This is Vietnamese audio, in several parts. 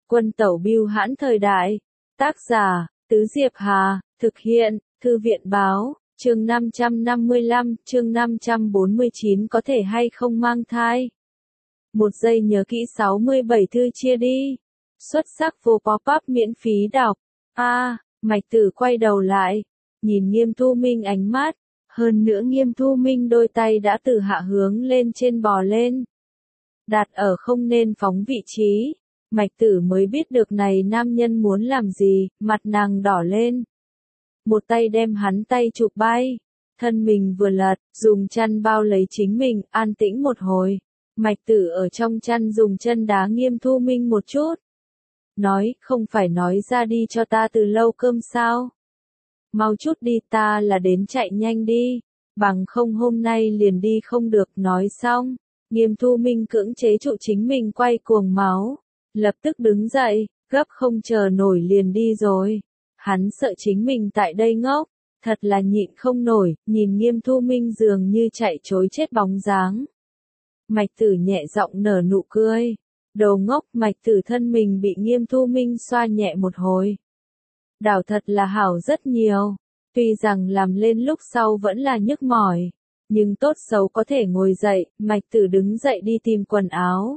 Quân tẩu bưu hãn thời đại. Tác giả, Tứ Diệp Hà, thực hiện, Thư viện báo, chương 555, chương 549 có thể hay không mang thai. Một giây nhớ kỹ 67 thư chia đi. Xuất sắc vô pop-up miễn phí đọc. Mạch Tử quay đầu lại, nhìn Nghiêm Thu Minh ánh mắt, hơn nữa Nghiêm Thu Minh đôi tay đã từ hạ hướng lên trên bò lên. Đặt ở không nên phóng vị trí, Mạch Tử mới biết được này nam nhân muốn làm gì, mặt nàng đỏ lên. Một tay đem hắn tay chụp bay, thân mình vừa lật, dùng chăn bao lấy chính mình, an tĩnh một hồi. Mạch Tử ở trong chăn dùng chân đá Nghiêm Thu Minh một chút. Nói, không phải nói ra đi cho ta từ lâu cơm sao? Mau chút đi, ta là đến chạy nhanh đi, bằng không hôm nay liền đi không được. Nói xong, Nghiêm Thu Minh cưỡng chế trụ chính mình quay cuồng máu, lập tức đứng dậy, gấp không chờ nổi liền đi rồi. Hắn sợ chính mình tại đây ngốc, thật là nhịn không nổi, nhìn Nghiêm Thu Minh dường như chạy trối chết bóng dáng. Mạch Tử nhẹ giọng nở nụ cười. Đồ ngốc. Mạch Tử thân mình bị Nghiêm Thu Minh xoa nhẹ một hồi. Đảo thật là hảo rất nhiều. Tuy rằng làm lên lúc sau vẫn là nhức mỏi, nhưng tốt xấu có thể ngồi dậy. Mạch Tử đứng dậy đi tìm quần áo.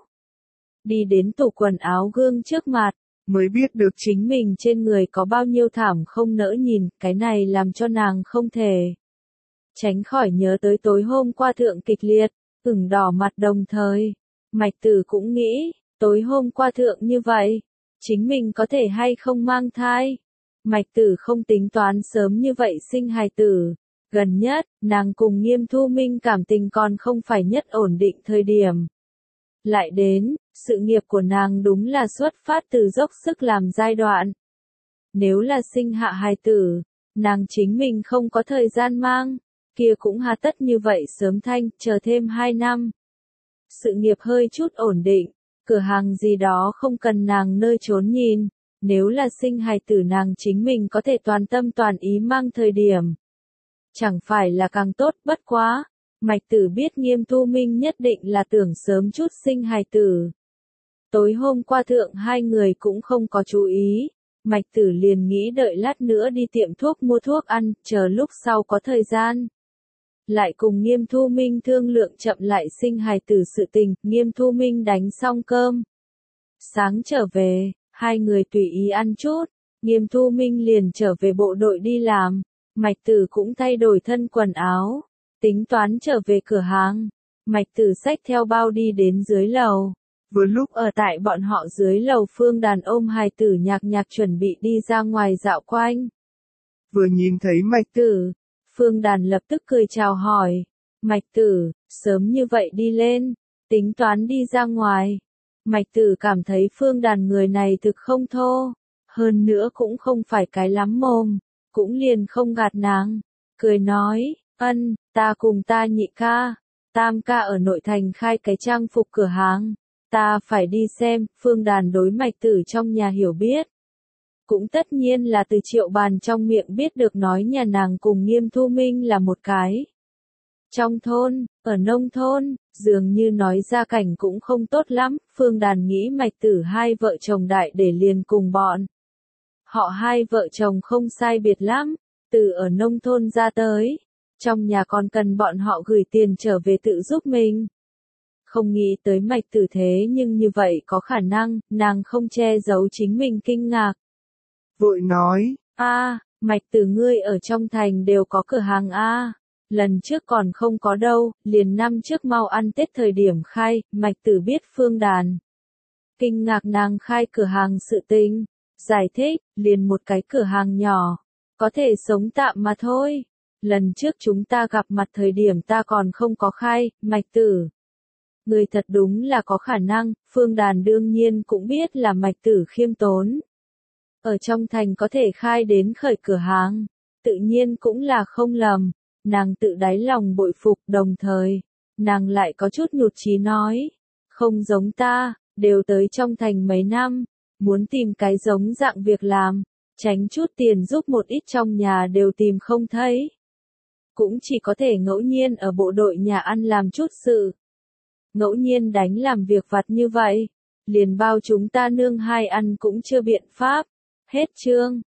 Đi đến tủ quần áo gương trước mặt, mới biết được chính mình trên người có bao nhiêu thảm không nỡ nhìn. Cái này làm cho nàng không thể tránh khỏi nhớ tới tối hôm qua thượng kịch liệt, ửng đỏ mặt. Đồng thời, Mạch Tử cũng nghĩ, tối hôm qua thượng như vậy, chính mình có thể hay không mang thai. Mạch Tử không tính toán sớm như vậy sinh hài tử. Gần nhất, nàng cùng Nghiêm Thu Minh cảm tình còn không phải nhất ổn định thời điểm. Lại đến, sự nghiệp của nàng đúng là xuất phát từ dốc sức làm giai đoạn. Nếu là sinh hạ hài tử, nàng chính mình không có thời gian mang, kia cũng hà tất như vậy sớm thanh, chờ thêm 2 năm. Sự nghiệp hơi chút ổn định, cửa hàng gì đó không cần nàng nơi trốn nhìn, nếu là sinh hài tử nàng chính mình có thể toàn tâm toàn ý mang thời điểm. Chẳng phải là càng tốt. Bất quá, Mạch Tử biết Nghiêm Thu Minh nhất định là tưởng sớm chút sinh hài tử. Tối hôm qua thượng hai người cũng không có chú ý, Mạch Tử liền nghĩ đợi lát nữa đi tiệm thuốc mua thuốc ăn, chờ lúc sau có thời gian. Lại cùng Nghiêm Thu Minh thương lượng chậm lại sinh hài tử sự tình. Nghiêm Thu Minh đánh xong cơm sáng trở về, hai người tùy ý ăn chút, Nghiêm Thu Minh liền trở về bộ đội đi làm. Mạch Tử cũng thay đổi thân quần áo, tính toán trở về cửa hàng. Mạch Tử xách theo bao đi đến dưới lầu. Vừa lúc ở tại bọn họ dưới lầu Phương Đàn ôm hài tử nhạc nhạc chuẩn bị đi ra ngoài dạo quanh. Vừa nhìn thấy Mạch Tử, Phương Đàn lập tức cười chào hỏi. Mạch Tử, sớm như vậy đi lên, tính toán đi ra ngoài. Mạch Tử cảm thấy Phương Đàn người này thực không thô, hơn nữa cũng không phải cái lắm mồm, cũng liền không gạt nàng. Cười nói, ta cùng ta nhị ca, tam ca ở nội thành khai cái trang phục cửa hàng, ta phải đi xem. Phương Đàn đối Mạch Tử trong nhà hiểu biết, cũng tất nhiên là từ Triệu Bàn trong miệng biết được nói nhà nàng cùng Nghiêm Thu Minh là một cái. Trong thôn, ở nông thôn, dường như nói gia cảnh cũng không tốt lắm. Phương Đàn nghĩ Mạch Tử hai vợ chồng đại để liền cùng bọn họ hai vợ chồng không sai biệt lắm, từ ở nông thôn ra tới, trong nhà còn cần bọn họ gửi tiền trở về tự giúp mình. Không nghĩ tới Mạch Tử thế nhưng như vậy có khả năng, nàng không che giấu chính mình kinh ngạc. Vội nói, Mạch Tử ngươi ở trong thành đều có cửa hàng lần trước còn không có đâu, liền năm trước mau ăn Tết thời điểm khai. Mạch Tử biết Phương Đàn kinh ngạc nàng khai cửa hàng sự tình, giải thích, liền một cái cửa hàng nhỏ, có thể sống tạm mà thôi. Lần trước chúng ta gặp mặt thời điểm ta còn không có khai. Mạch Tử, người thật đúng là có khả năng. Phương Đàn đương nhiên cũng biết là Mạch Tử khiêm tốn, ở trong thành có thể khai đến khởi cửa hàng, tự nhiên cũng là không lầm. Nàng tự đáy lòng bội phục, đồng thời, nàng lại có chút nhụt chí nói, không giống ta, đều tới trong thành mấy năm, muốn tìm cái giống dạng việc làm, tránh chút tiền giúp một ít trong nhà đều tìm không thấy. Cũng chỉ có thể ngẫu nhiên ở bộ đội nhà ăn làm chút sự. Ngẫu nhiên đánh làm việc vặt như vậy, liền bao chúng ta nương hai ăn cũng chưa biện pháp. Hết chương.